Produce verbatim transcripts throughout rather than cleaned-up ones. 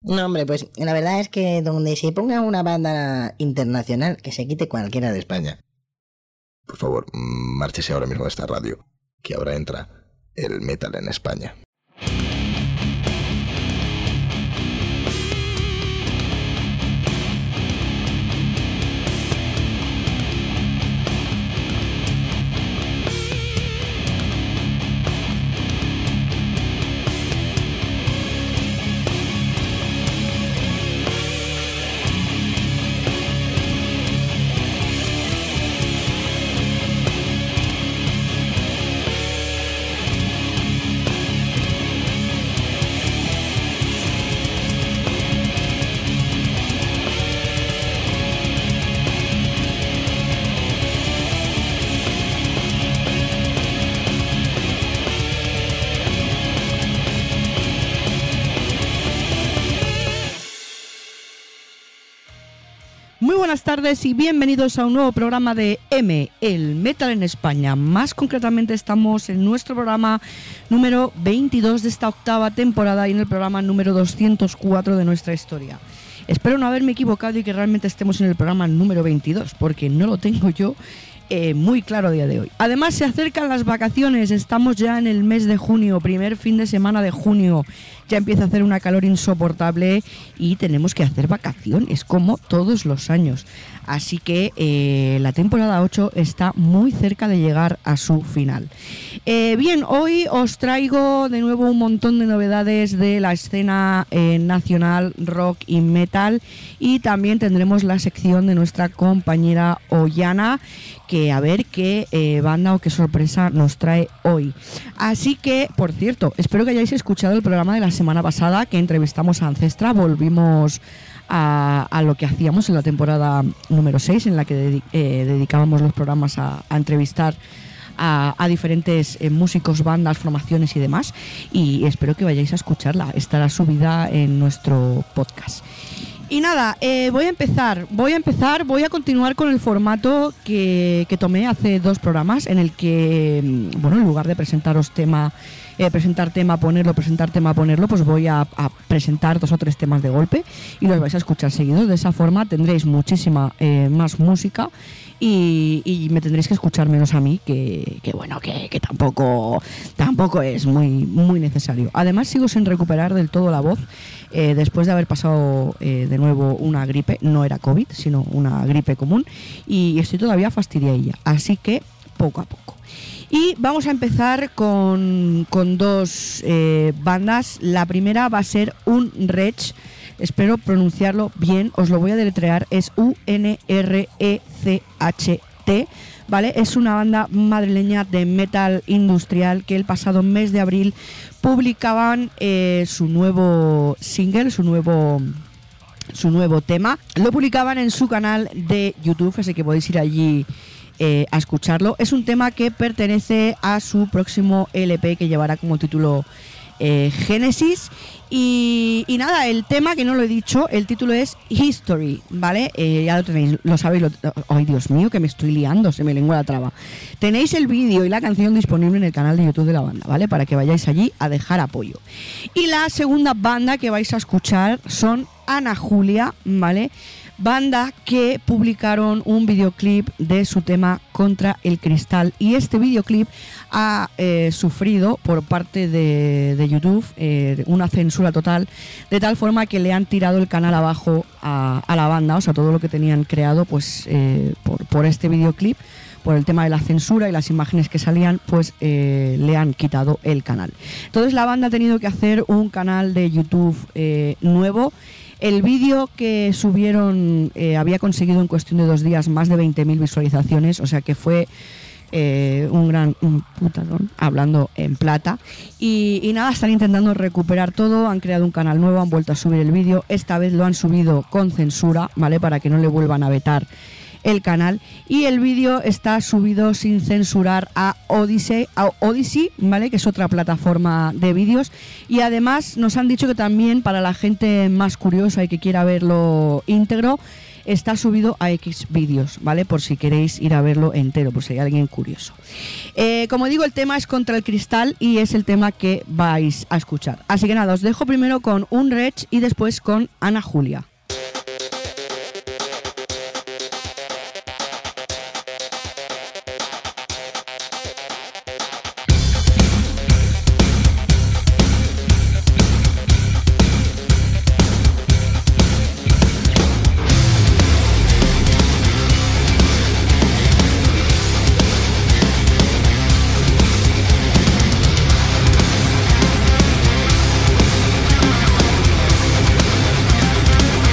No, hombre, pues la verdad es que donde se ponga una banda internacional, que se quite cualquiera de España. Por favor, márchese ahora mismo de esta radio, que ahora entra el metal en España. Buenas tardes y bienvenidos a un nuevo programa de M, el Metal en España. Más concretamente estamos en nuestro programa número veintidós de esta octava temporada y en el programa número doscientos cuatro de nuestra historia. Espero no haberme equivocado y que realmente estemos en el programa número veintidós, porque no lo tengo yo eh, muy claro a día de hoy. Además se acercan las vacaciones, estamos ya en el mes de junio, primer fin de semana de junio. Ya empieza a hacer una calor insoportable y tenemos que hacer vacaciones, como todos los años. Así que eh, la temporada ocho está muy cerca de llegar a su final. Eh, bien, hoy os traigo de nuevo un montón de novedades de la escena eh, nacional rock y metal. Y también tendremos la sección de nuestra compañera Ollana, que a ver qué eh, banda o qué sorpresa nos trae hoy. Así que, por cierto, espero que hayáis escuchado el programa de la semana pasada, que entrevistamos a Ancestra. Volvimos a, a lo que hacíamos en la temporada número seis, en la que dedi- eh, dedicábamos los programas a, a entrevistar a, a diferentes eh, músicos, bandas, formaciones y demás. Y espero que vayáis a escucharla. Estará subida en nuestro podcast. Y nada, eh, voy a empezar, voy a empezar, voy a continuar con el formato que, que tomé hace dos programas, en el que, bueno, en lugar de presentaros tema, eh, presentar tema, ponerlo, presentar tema, ponerlo, pues voy a, a presentar dos o tres temas de golpe y los vais a escuchar seguidos. De esa forma tendréis muchísima eh, más música y, y me tendréis que escuchar menos a mí, que, que bueno, que, que tampoco, tampoco es muy, muy necesario. Además sigo sin recuperar del todo la voz. Eh, después de haber pasado eh, de nuevo una gripe, no era COVID, sino una gripe común, y estoy todavía fastidiadilla, así que poco a poco. Y vamos a empezar con, con dos eh, bandas. La primera va a ser Unrecht, espero pronunciarlo bien, os lo voy a deletrear, es U N R E C H T. ¿Vale? Es una banda madrileña de metal industrial que el pasado mes de abril publicaban eh, su nuevo single, su nuevo, su nuevo tema. Lo publicaban en su canal de YouTube, así que podéis ir allí eh, a escucharlo. Es un tema que pertenece a su próximo L P, que llevará como título eh, Génesis. Y, y nada, el tema, que no lo he dicho, el título es History, ¿vale? Eh, ya lo tenéis, lo sabéis. Lo, ¡Ay, Dios mío, que me estoy liando! Se me lengua la traba. Tenéis el vídeo y la canción disponible en el canal de YouTube de la banda, ¿vale? Para que vayáis allí a dejar apoyo. Y la segunda banda que vais a escuchar son Ana Julia, ¿vale? Banda que publicaron un videoclip de su tema Contra el Cristal, y este videoclip ha eh, sufrido por parte de, de YouTube eh, una censura total, de tal forma que le han tirado el canal abajo a, a la banda, o sea, todo lo que tenían creado pues eh, por, por este videoclip, por el tema de la censura y las imágenes que salían, pues eh, le han quitado el canal. Entonces la banda ha tenido que hacer un canal de YouTube eh, nuevo. El vídeo que subieron eh, había conseguido en cuestión de dos días más de veinte mil visualizaciones, o sea que fue eh, un gran un putadón, hablando en plata. Y, y nada, están intentando recuperar todo, han creado un canal nuevo, han vuelto a subir el vídeo. Esta vez lo han subido con censura, ¿vale? Para que no le vuelvan a vetar el canal, y el vídeo está subido sin censurar a Odyssey, a Odyssey, ¿vale? Que es otra plataforma de vídeos. Y además nos han dicho que también, para la gente más curiosa y que quiera verlo íntegro, está subido a X vídeos, ¿vale? Por si queréis ir a verlo entero, por si hay alguien curioso. Eh, como digo, el tema es Contra el Cristal y es el tema que vais a escuchar. Así que nada, os dejo primero con Un Rech y después con Ana Julia. We'll be right back.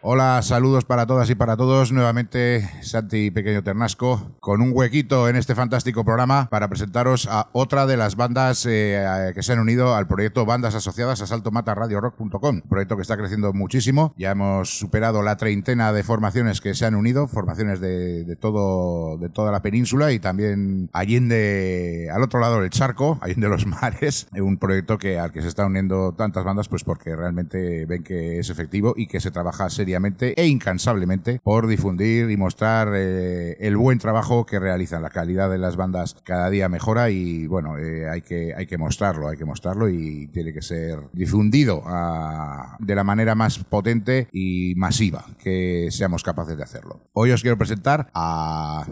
Hola, saludos para todas y para todos. Nuevamente Santi Pequeño Ternasco con un huequito en este fantástico programa para presentaros a otra de las bandas eh, que se han unido al proyecto Bandas Asociadas a salto mata radio rock punto com. Un proyecto que está creciendo muchísimo. Ya hemos superado la treintena de formaciones que se han unido, formaciones de, de todo de toda la península y también allende al otro lado del charco, allende los mares. Un proyecto que al que se están uniendo tantas bandas pues porque realmente ven que es efectivo y que se trabaja seriamente e incansablemente por difundir y mostrar eh, el buen trabajo que realizan. La calidad de las bandas cada día mejora y bueno, eh, hay que hay que mostrarlo, hay que mostrarlo y tiene que ser difundido a, de la manera más potente y masiva que seamos capaces de hacerlo. Hoy os quiero presentar a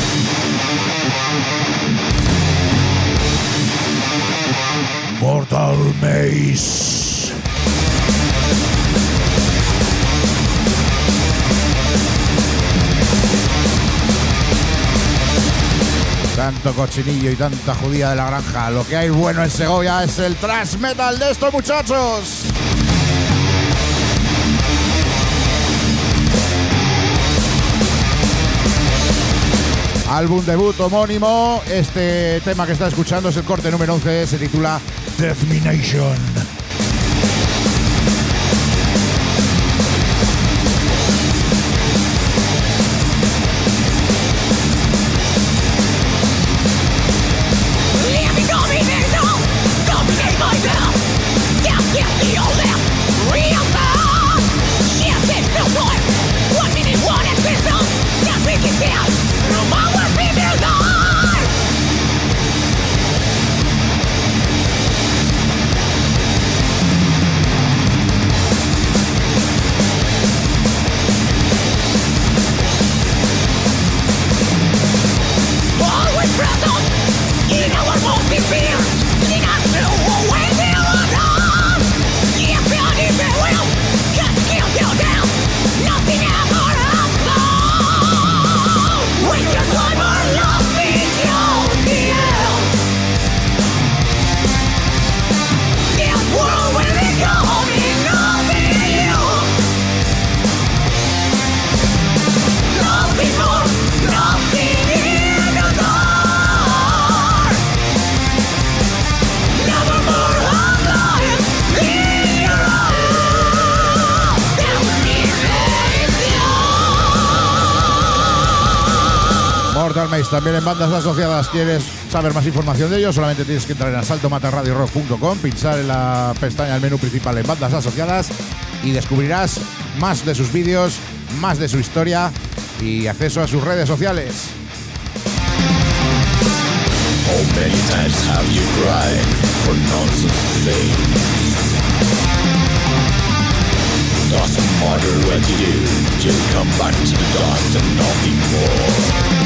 Mortal Maze. Tanto cochinillo y tanta judía de la granja. Lo que hay bueno en Segovia es el thrash metal de estos muchachos. Álbum debut homónimo. Este tema que está escuchando es el corte número once. Se titula Deathmination. También en Bandas Asociadas. ¿Quieres saber más información de ellos? Solamente tienes que entrar en salto mata radio rock punto com, pinchar en la pestaña del menú principal en Bandas Asociadas y descubrirás más de sus vídeos, más de su historia y acceso a sus redes sociales. Oh, many times have you cried for nonsense things. Doesn't matter what you do, just come back to the dust and nothing more.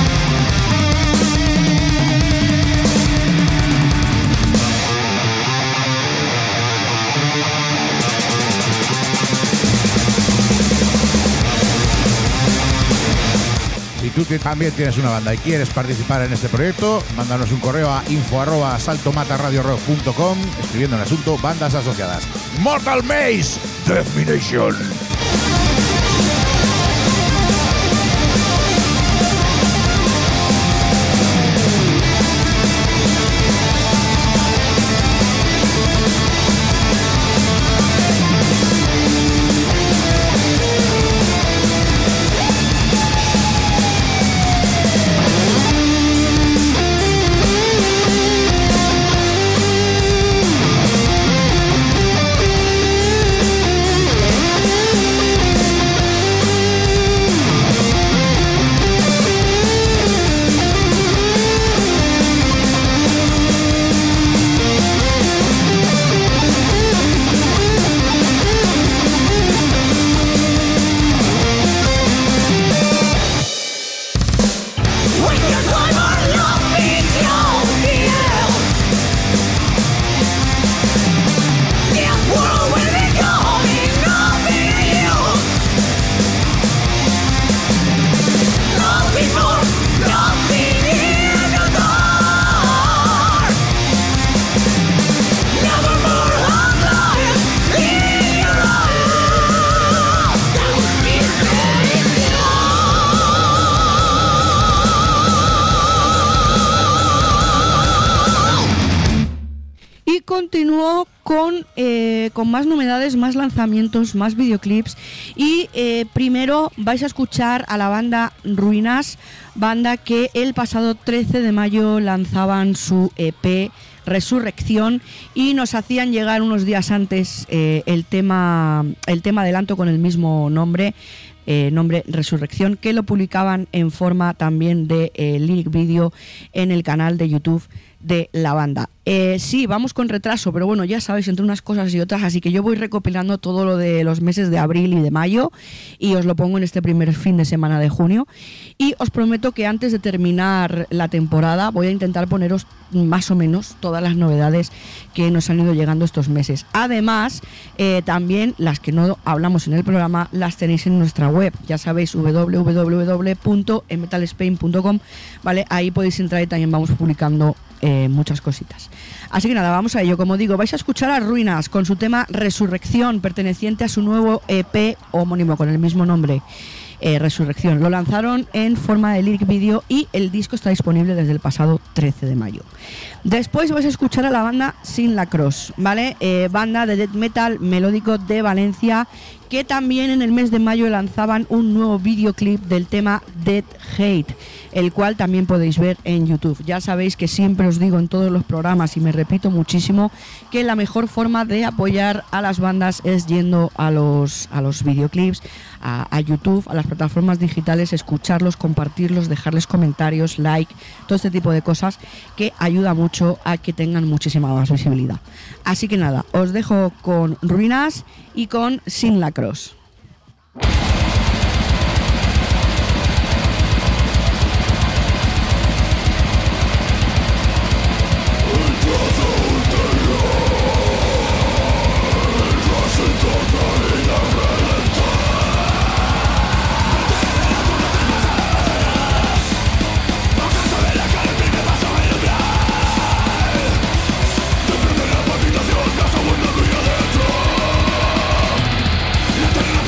Si tú también tienes una banda y quieres participar en este proyecto, mándanos un correo a info arroba salto mata radio rock punto com escribiendo el asunto Bandas Asociadas. Mortal Maze Deathmination. continuó con, eh, con más novedades, más lanzamientos, más videoclips. Y eh, primero vais a escuchar a la banda Ruinas, banda que el pasado trece de mayo lanzaban su E P Resurrección y nos hacían llegar unos días antes eh, el tema el tema adelanto con el mismo nombre, eh, nombre Resurrección, que lo publicaban en forma también de eh, lyric video en el canal de YouTube de la banda. Eh, sí, vamos con retraso, pero bueno, ya sabéis, entre unas cosas y otras, así que yo voy recopilando todo lo de los meses de abril y de mayo y os lo pongo en este primer fin de semana de junio, y os prometo que antes de terminar la temporada voy a intentar poneros más o menos todas las novedades que nos han ido llegando estos meses. Además, eh, también las que no hablamos en el programa las tenéis en nuestra web, ya sabéis, doble u doble u doble u punto metal spain punto com, ¿vale? Ahí podéis entrar y también vamos publicando Eh, muchas cositas. Así que nada, vamos a ello. Como digo, vais a escuchar a Ruinas con su tema Resurrección, perteneciente a su nuevo E P homónimo con el mismo nombre, eh, Resurrección. Lo lanzaron en forma de lyric video y el disco está disponible desde el pasado trece de mayo. Después vais a escuchar a la banda Sin la Cross, ¿vale? Eh, banda de death metal melódico de Valencia, que también en el mes de mayo lanzaban un nuevo videoclip del tema Dead Hate, el cual también podéis ver en YouTube. Ya sabéis que siempre os digo en todos los programas, y me repito muchísimo, que la mejor forma de apoyar a las bandas es yendo a los, a los videoclips, a, a YouTube, a las plataformas digitales, escucharlos, compartirlos, dejarles comentarios, like, todo este tipo de cosas que ayuda mucho a que tengan muchísima más visibilidad. Así que nada, os dejo con Ruinas y con Sin la Cross. La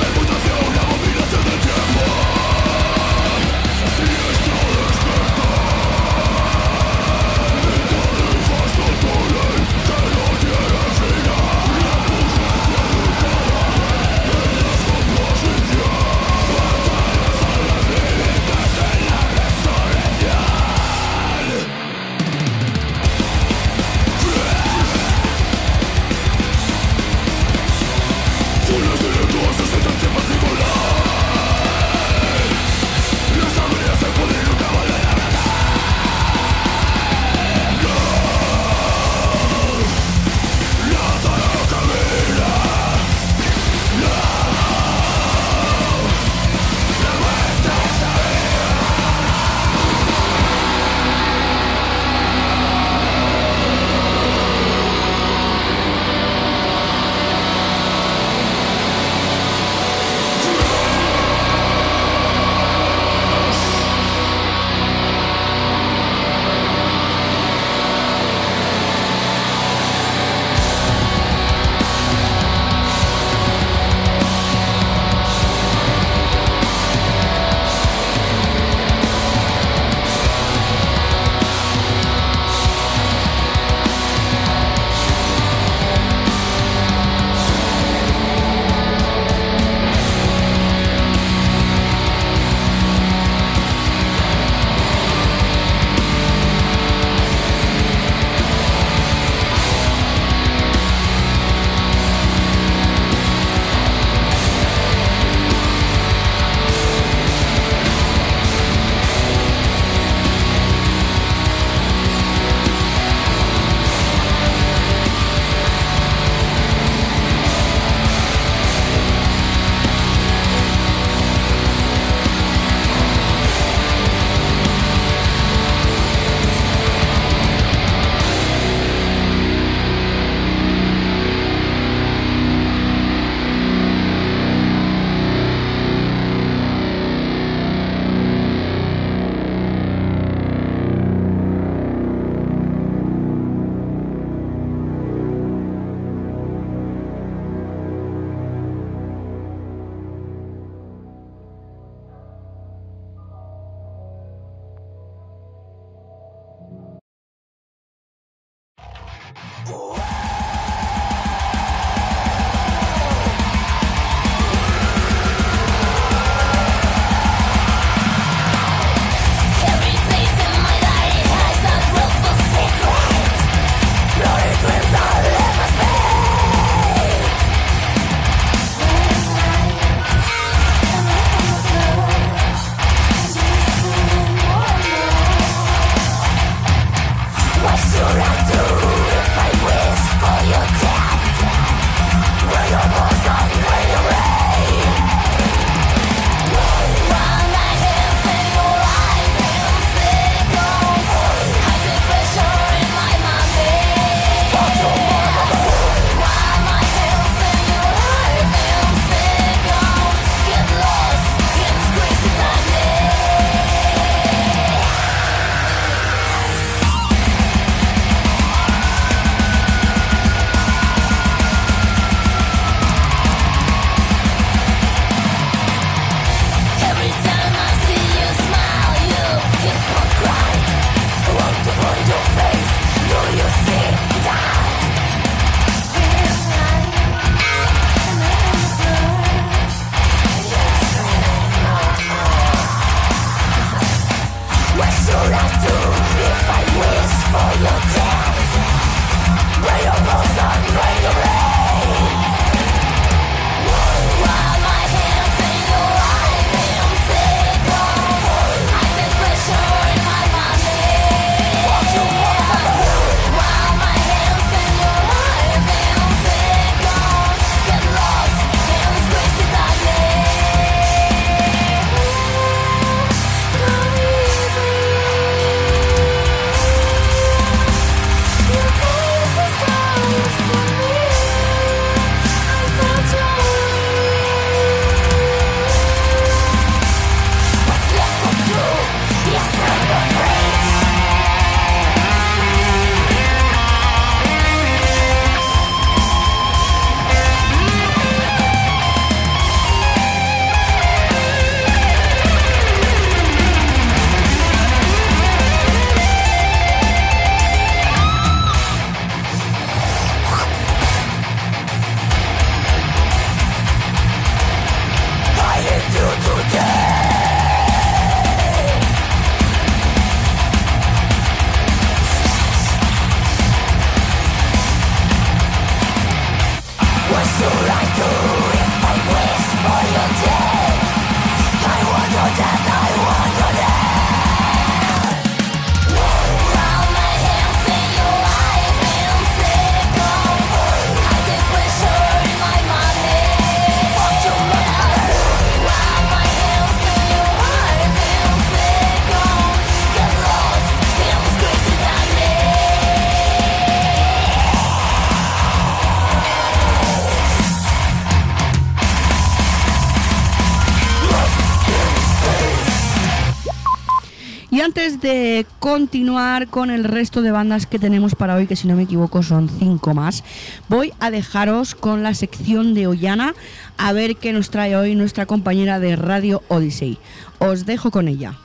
de continuar con el resto de bandas que tenemos para hoy, que si no me equivoco son cinco más, voy a dejaros con la sección de Ollana a ver qué nos trae hoy nuestra compañera de Radio Odyssey. Os dejo con ella.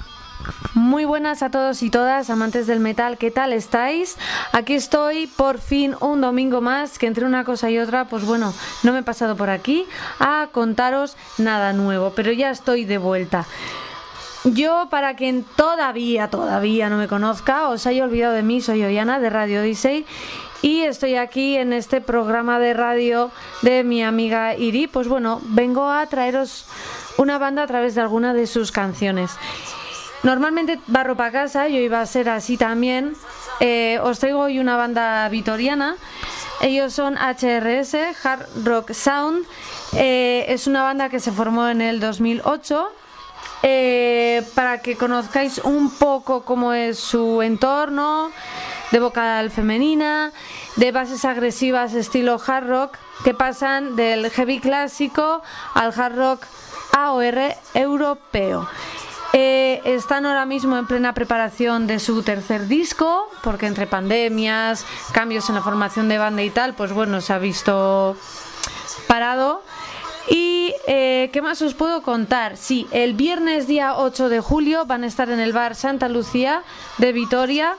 Muy buenas a todos y todas, amantes del metal, ¿qué tal estáis? Aquí estoy por fin un domingo más, que entre una cosa y otra, pues bueno, no me he pasado por aquí a contaros nada nuevo, pero ya estoy de vuelta. Yo, para quien todavía, todavía no me conozca, os haya olvidado de mí, soy Ollana de Radio Odyssey y estoy aquí en este programa de radio de mi amiga Iri. Pues bueno, vengo a traeros una banda a través de alguna de sus canciones. Normalmente barro para casa, yo iba a ser así también. Eh, os traigo hoy una banda vitoriana. Ellos son H R S, Hard Rock Sound. Eh, es una banda que se formó en el dos mil ocho. Eh, para que conozcáis un poco cómo es su entorno, de vocal femenina, de bases agresivas estilo hard rock, que pasan del heavy clásico al hard rock A O R europeo. Eh, están ahora mismo en plena preparación de su tercer disco, porque entre pandemias, cambios en la formación de banda y tal, pues bueno, se ha visto parado. Y eh, ¿qué más os puedo contar? Sí, el viernes día ocho de julio van a estar en el bar Santa Lucía de Vitoria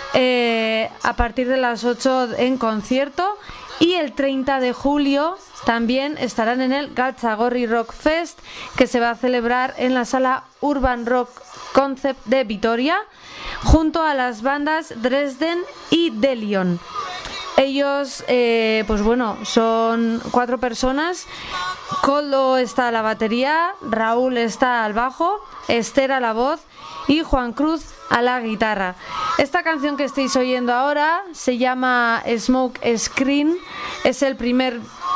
eh, a partir de las ocho en concierto, y el treinta de julio también estarán en el Galtzagorri Rock Fest, que se va a celebrar en la sala Urban Rock Concept de Vitoria, junto a las bandas Dresden y Delion. Ellos, eh, pues bueno, son cuatro personas. Coldo está a la batería, Raúl está al bajo, Esther a la voz y Juan Cruz a la guitarra. Esta canción que estáis oyendo ahora se llama Smoke Screen. Es el primer,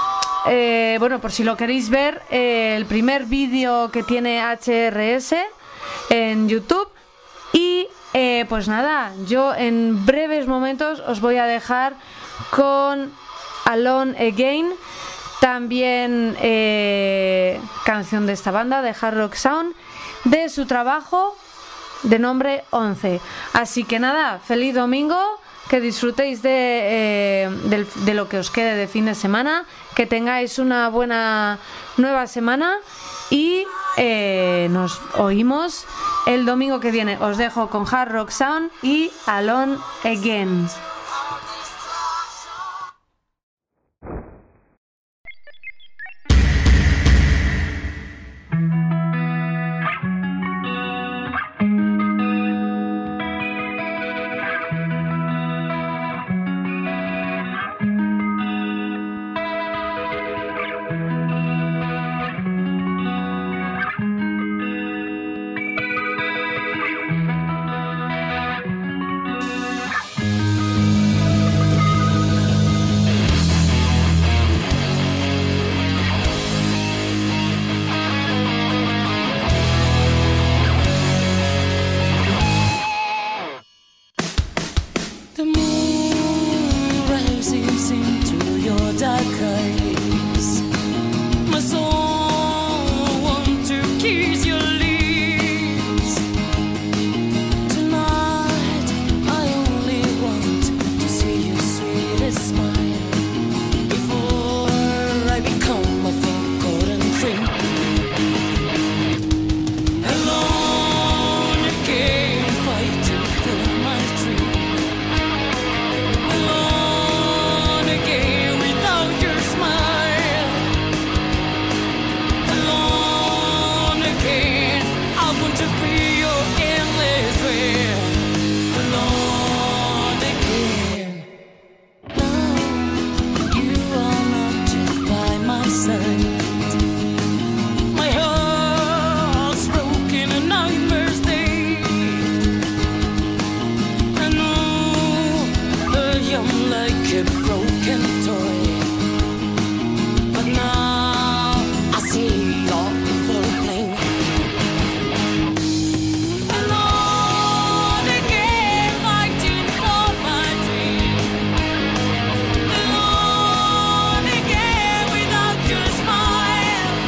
eh, bueno, por si lo queréis ver, eh, el primer vídeo que tiene H R S en YouTube. Y eh, pues nada, yo en breves momentos os voy a dejar con Alone Again, también eh, canción de esta banda de Hard Rock Sound, de su trabajo de nombre once. Así que nada, feliz domingo, que disfrutéis de, eh, de, de lo que os quede de fin de semana, que tengáis una buena nueva semana y eh, nos oímos el domingo que viene. Os dejo con Hard Rock Sound y Alone Again.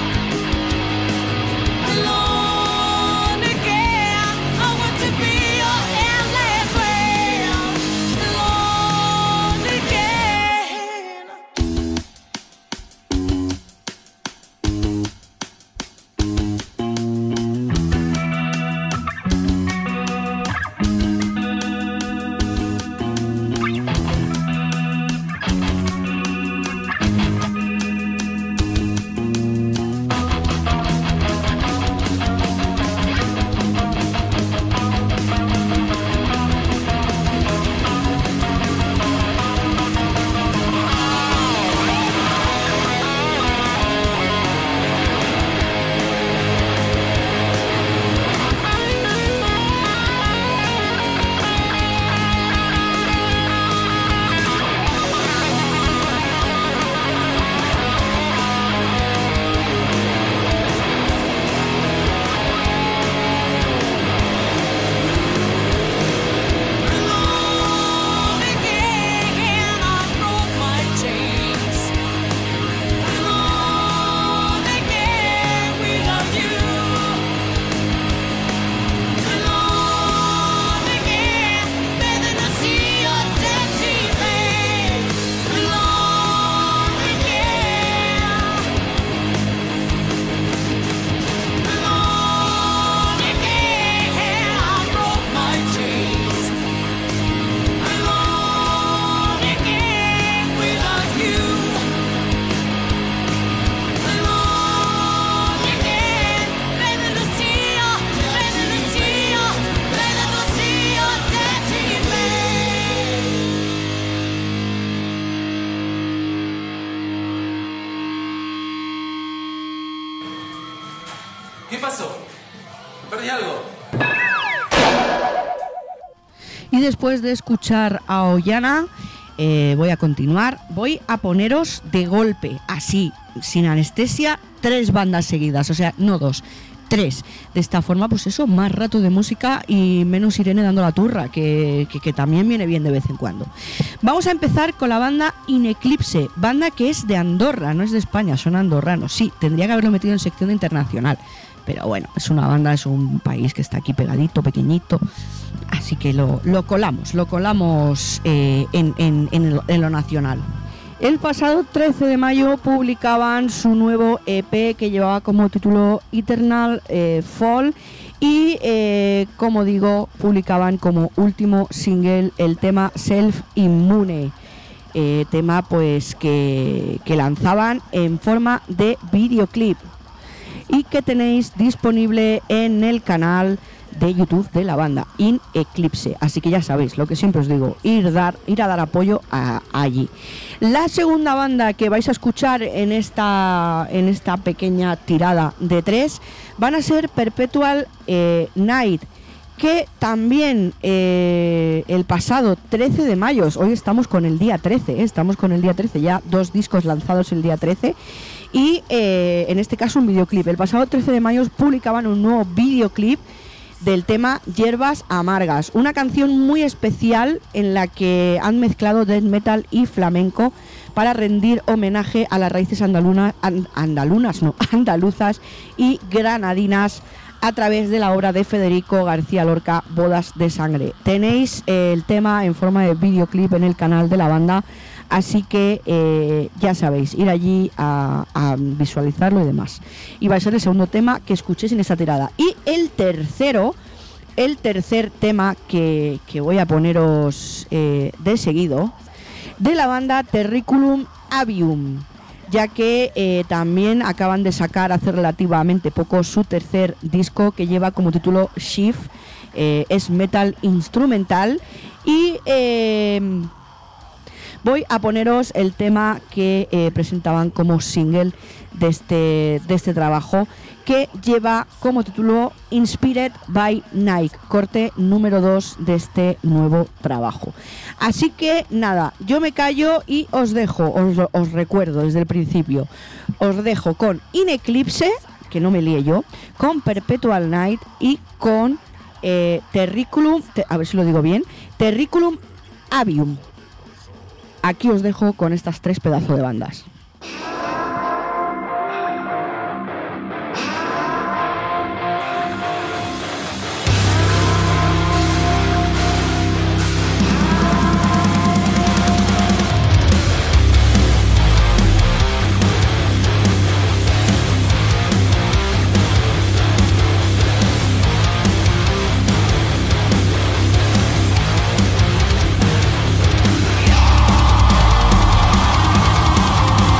Be pasó? ¿Me perdí algo? Y después de escuchar a Ollana, eh, voy a continuar. Voy a poneros de golpe, así, sin anestesia, tres bandas seguidas. O sea, no dos, tres. De esta forma, pues eso, más rato de música y menos Irene dando la turra, que, que, que también viene bien de vez en cuando. Vamos a empezar con la banda In Eclipse, banda que es de Andorra, no es de España, son andorranos. Sí, tendría que haberlo metido en sección de internacional. Pero bueno, es una banda, es un país que está aquí pegadito, pequeñito, así que lo, lo colamos, lo colamos eh, en, en, en, lo, en lo nacional. El pasado trece de mayo publicaban su nuevo E P que llevaba como título Eternal eh, Fall y, eh, como digo, publicaban como último single el tema Self Immune. Eh, tema pues que, que lanzaban en forma de videoclip y que tenéis disponible en el canal de YouTube de la banda In Eclipse, así que ya sabéis lo que siempre os digo, ir, dar, ir a dar apoyo a, a allí. La segunda banda que vais a escuchar en esta, en esta pequeña tirada de tres van a ser Perpetual eh, Night, que también eh, el pasado trece de mayo, hoy estamos con el día trece, ¿eh? estamos con el día trece, ya dos discos lanzados el día trece, y eh, en este caso un videoclip. El pasado trece de mayo publicaban un nuevo videoclip del tema Hierbas Amargas, una canción muy especial en la que han mezclado death metal y flamenco para rendir homenaje a las raíces andaluna, and, andalunas, no, andaluzas y granadinas a través de la obra de Federico García Lorca, Bodas de Sangre. Tenéis eh, el tema en forma de videoclip en el canal de la banda, así que eh, ya sabéis, ir allí a, a visualizarlo y demás. Y va a ser el segundo tema que escuchéis en esta tirada. Y el tercero, el tercer tema que, que voy a poneros eh, de seguido, de la banda Terriculum Avium, ya que eh, también acaban de sacar hace relativamente poco su tercer disco que lleva como título Shift, eh, es metal instrumental y eh, voy a poneros el tema que eh, presentaban como single de este, de este trabajo, que lleva como título Inspired by Night, corte número dos de este nuevo trabajo. Así que nada, yo me callo y os dejo, os, os recuerdo desde el principio, os dejo con In Eclipse, que no me líe yo, con Perpetual Night y con eh, Terriculum, te, a ver si lo digo bien, Terriculum Avium. Aquí os dejo con estas tres pedazos de bandas. Yeah.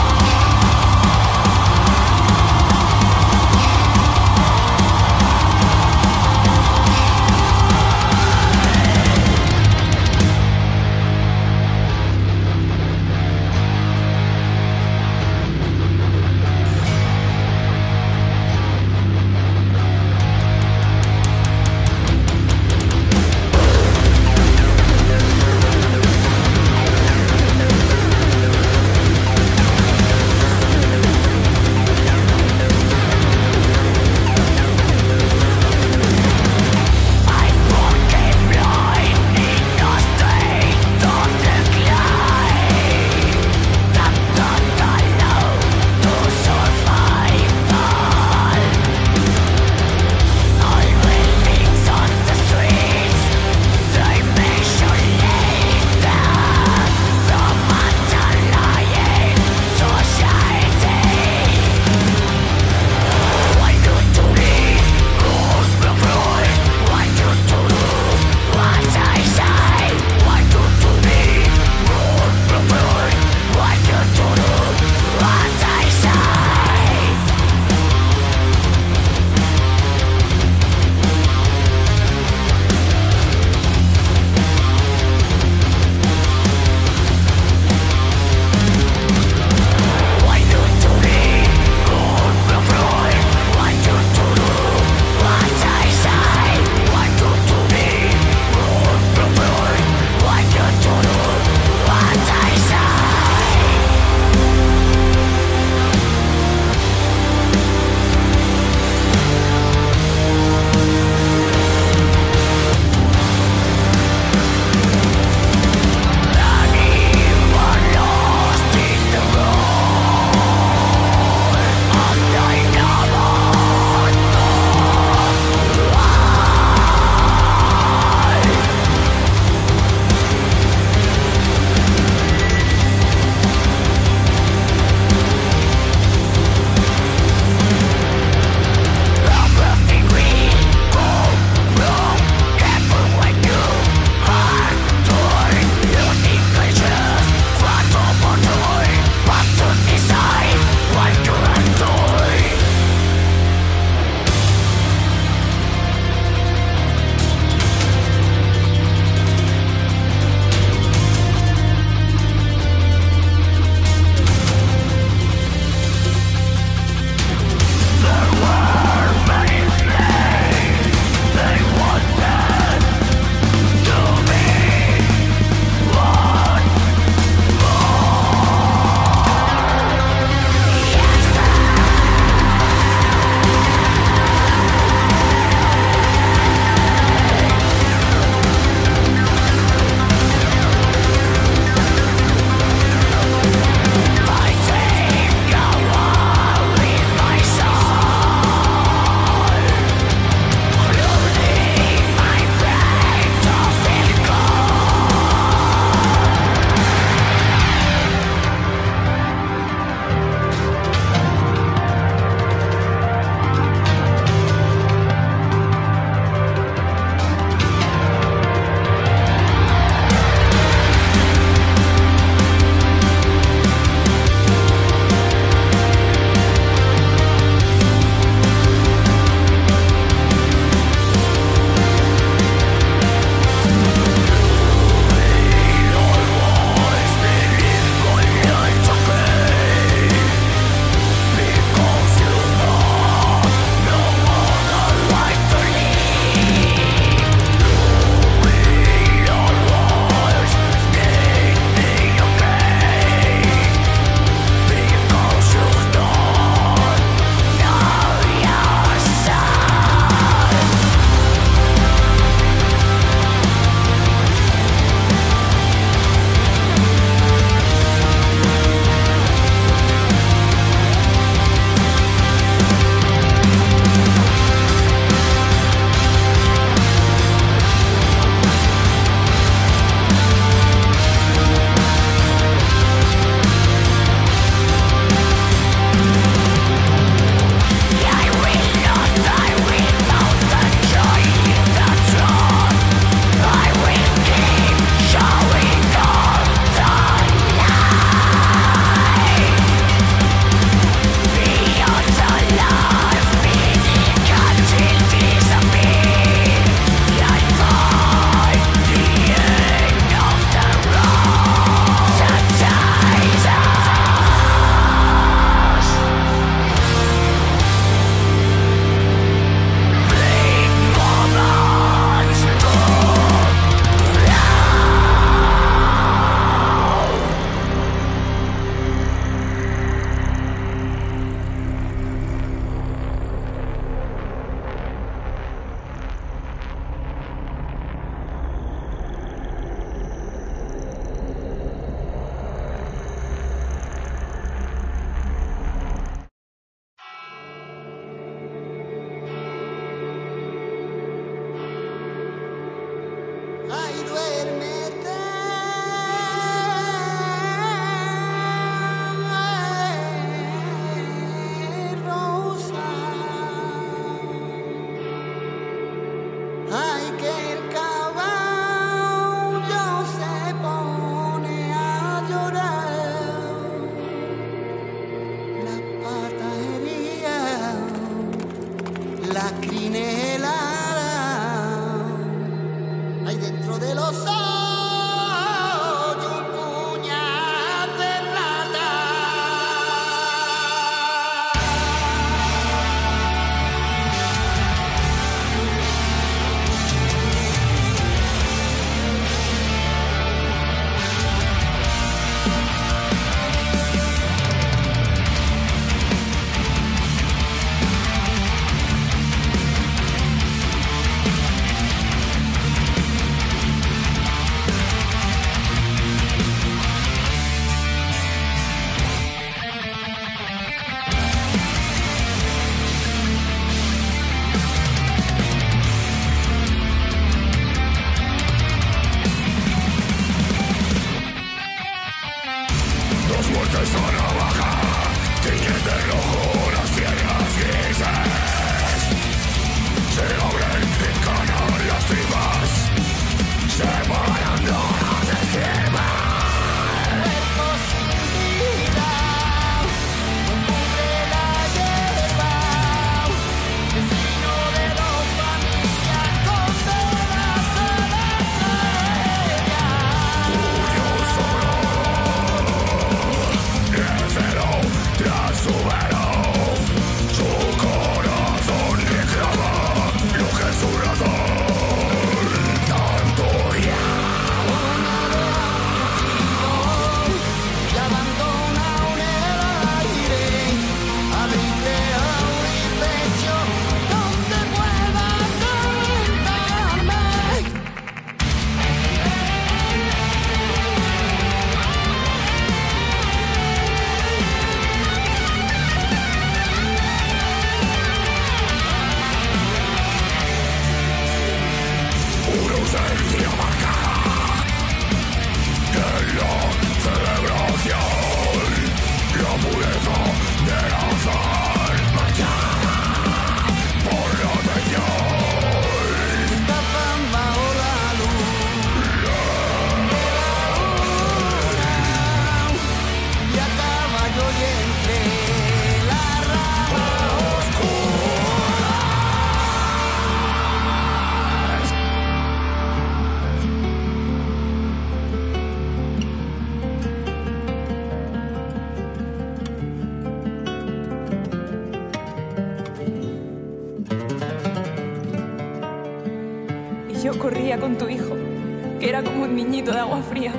Yo corría con tu hijo, que era como un niñito de agua fría.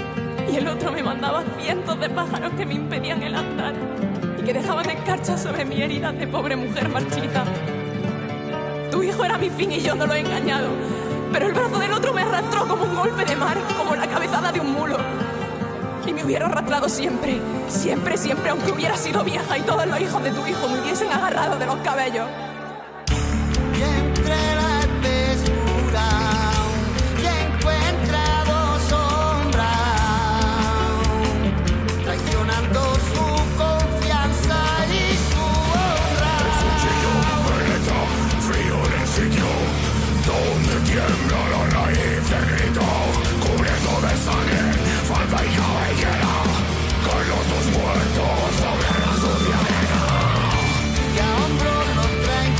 Y el otro me mandaba cientos de pájaros que me impedían el andar y que dejaban escarchas sobre mi herida de pobre mujer marchita. Tu hijo era mi fin y yo no lo he engañado, pero el brazo del otro me arrastró como un golpe de mar, como la cabezada de un mulo. Y me hubiera arrastrado siempre, siempre, siempre, aunque hubiera sido vieja y todos los hijos de tu hijo me hubiesen agarrado de los cabellos. Y entre la espesura y encuentra dos sombras, traicionando su confianza y su honra. El cuchillo penetra frío en el sitio donde tiembla la raíz del grito, cubriendo de sangre falda y cabellera, con los dos muertos sobre la sucia arena. Y a hombros los traen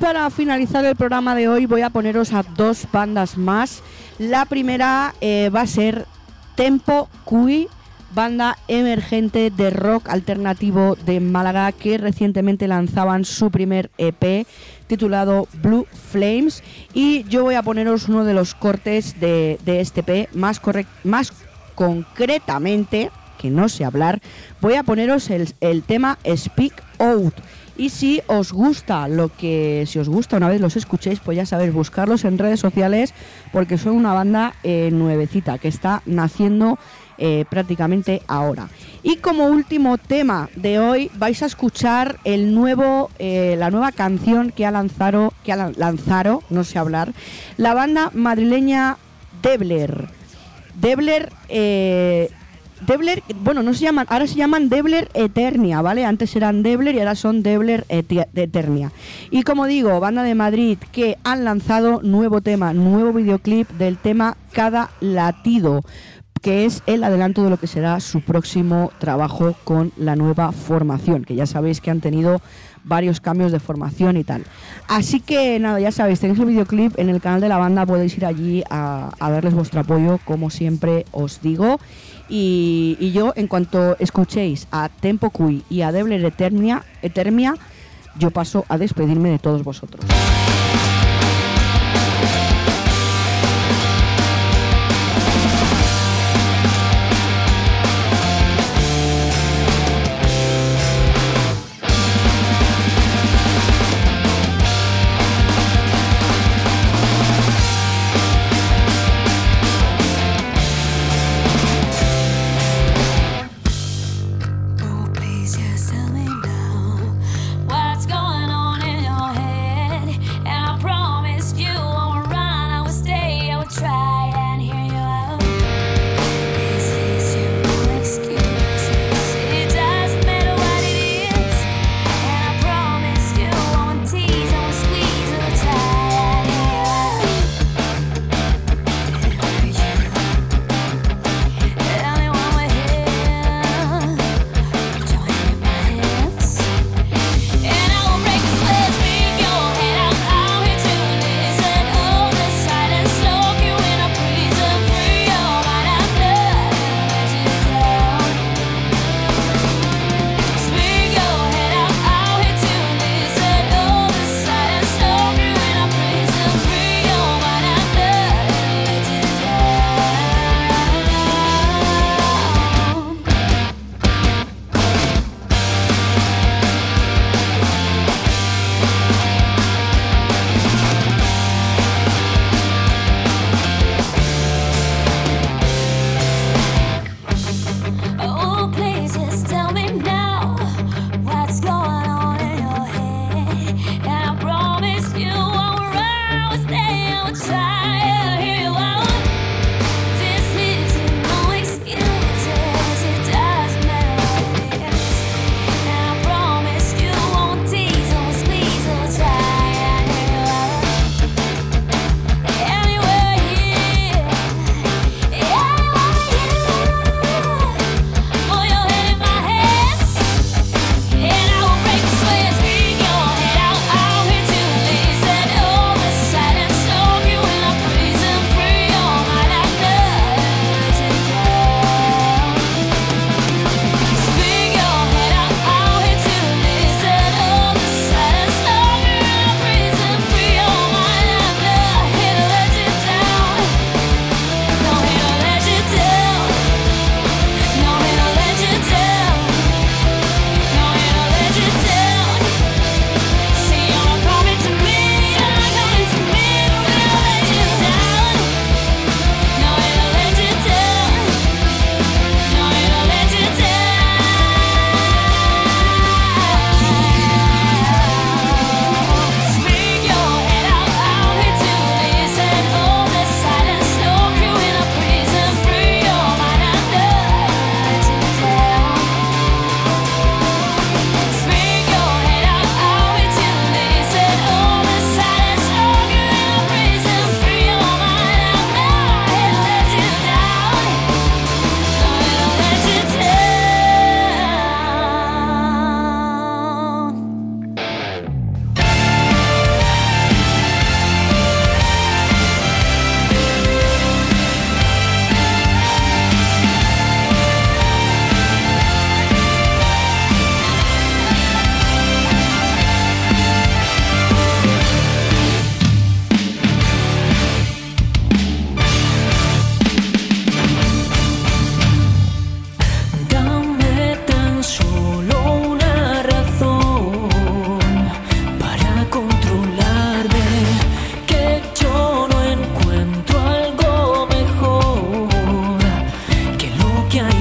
para finalizar el programa de hoy voy a poneros a dos bandas más. La primera eh, va a ser Tempo Kui, banda emergente de rock alternativo de Málaga que recientemente lanzaban su primer E P titulado Blue Flames, y yo voy a poneros uno de los cortes de, de este E P, más, correct- más concretamente, que no sé hablar, voy a poneros el, el tema Speak Out. Y si os gusta lo que, si os gusta una vez los escuchéis, pues ya sabéis, buscarlos en redes sociales porque son una banda eh, nuevecita que está naciendo eh, prácticamente ahora. Y como último tema de hoy vais a escuchar el nuevo, eh, la nueva canción que ha lanzado, que ha lanzado, no sé hablar, la banda madrileña Debler. Debler, eh, Debler, bueno, no se llaman, ahora se llaman Debler Eternia, ¿vale? Antes eran Debler y ahora son Debler Eternia. Y como digo, banda de Madrid que han lanzado nuevo tema, nuevo videoclip del tema Cada Latido, que es el adelanto de lo que será su próximo trabajo con la nueva formación, que ya sabéis que han tenido varios cambios de formación y tal. Así que nada, ya sabéis, tenéis el videoclip en el canal de la banda, podéis ir allí a, a darles vuestro apoyo, como siempre os digo. Y, y yo, en cuanto escuchéis a Tempo Kui y a Debler Eternia, Eternia, yo paso a despedirme de todos vosotros. What's going on in your head?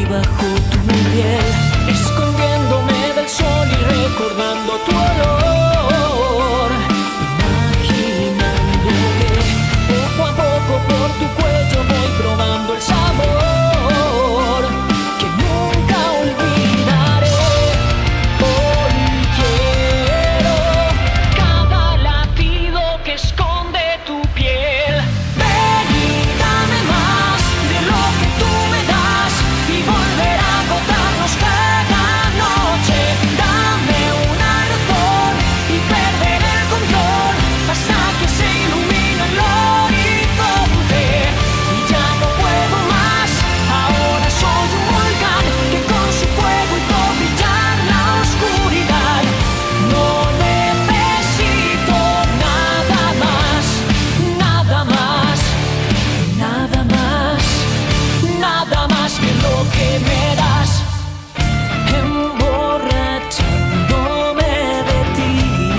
bajo tu piel, escondiéndome del sol y recordando tu olor, imaginando que poco a poco por tu cuello voy probando el sabor que nunca olvidaré. Hoy quiero cada latido que esconde tu piel. Ven y dame más de lo que tú me das y volver a agotarnos cada noche. Dame un aerozón y perder el control hasta que se ilumina el horizonte. Y ya no puedo más, ahora soy un volcán que con su fuego hizo brillar la oscuridad. No necesito nada más, nada más, nada más, nada más que lo que me das, emborrachándome de ti.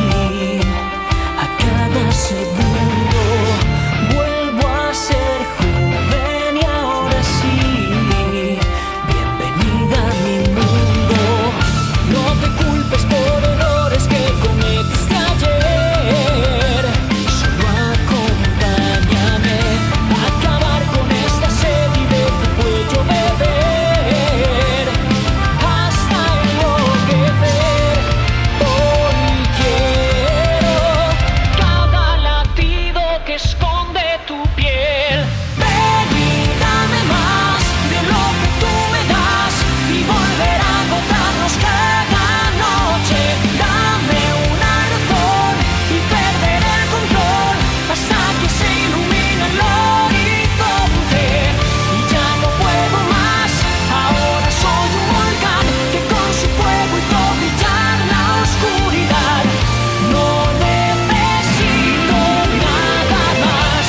A cada segundo vuelvo a ser joven y ahora sí, bienvenida a mi mundo. No te culpes por errores que cometiste ayer, solo acompáñame a acabar con esta sed y de tu cuello beber hasta enloquecer. Hoy quiero cada latido que esconde tu piel. Ven y dame más de lo que tú me das y volver a agotarnos cada noche. Dame un aerozón y perder el control hasta que se ilumina el horizonte. Y ya no puedo más, ahora soy un volcán que con su fuego hizo brillar la oscuridad. No necesito nada más.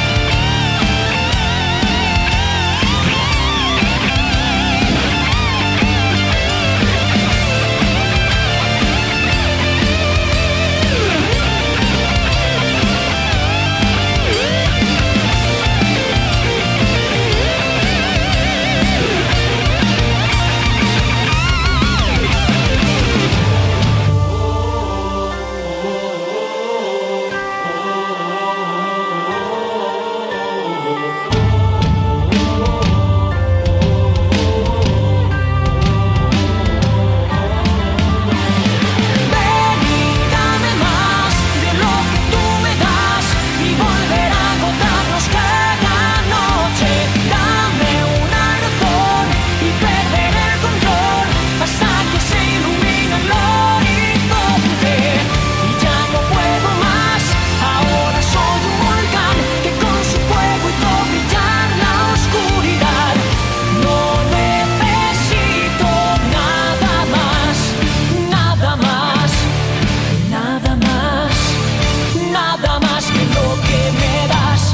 Ven y dame más de lo que tú me das y volver a agotarnos cada noche. Dame un aerozón y perder el control hasta que se ilumina el horizonte. Y ya no puedo más, ahora soy un volcán que con su fuego hizo brillar la oscuridad. No necesito nada más, nada más, nada más, nada más que lo que me das.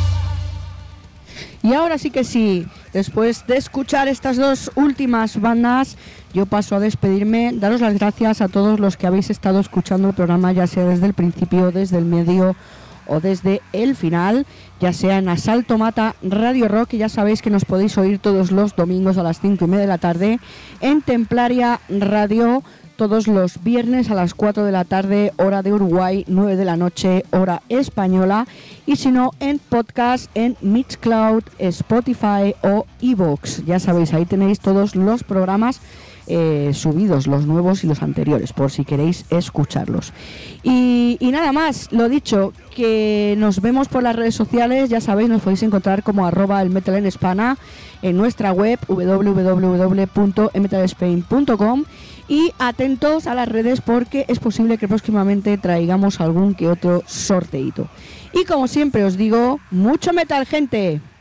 Y ahora sí que sí, después de escuchar estas dos últimas bandas, yo paso a despedirme, daros las gracias a todos los que habéis estado escuchando el programa, ya sea desde el principio, desde el medio o desde el final, ya sea en Asalto Mata Radio Rock, que ya sabéis que nos podéis oír todos los domingos a las cinco y media de la tarde, en Templaria Radio todos los viernes a las cuatro de la tarde, hora de Uruguay, nueve de la noche, hora española, y si no, en podcast en Mixcloud, Spotify o iVoox. Ya sabéis, ahí tenéis todos los programas eh, subidos, los nuevos y los anteriores, por si queréis escucharlos. Y, y nada más, lo dicho, que nos vemos por las redes sociales, ya sabéis, nos podéis encontrar como arroba el metal en Hispana, en nuestra web w w w punto e metal spain punto com, y atentos a las redes porque es posible que próximamente traigamos algún que otro sorteito. Y como siempre os digo, mucho metal, gente.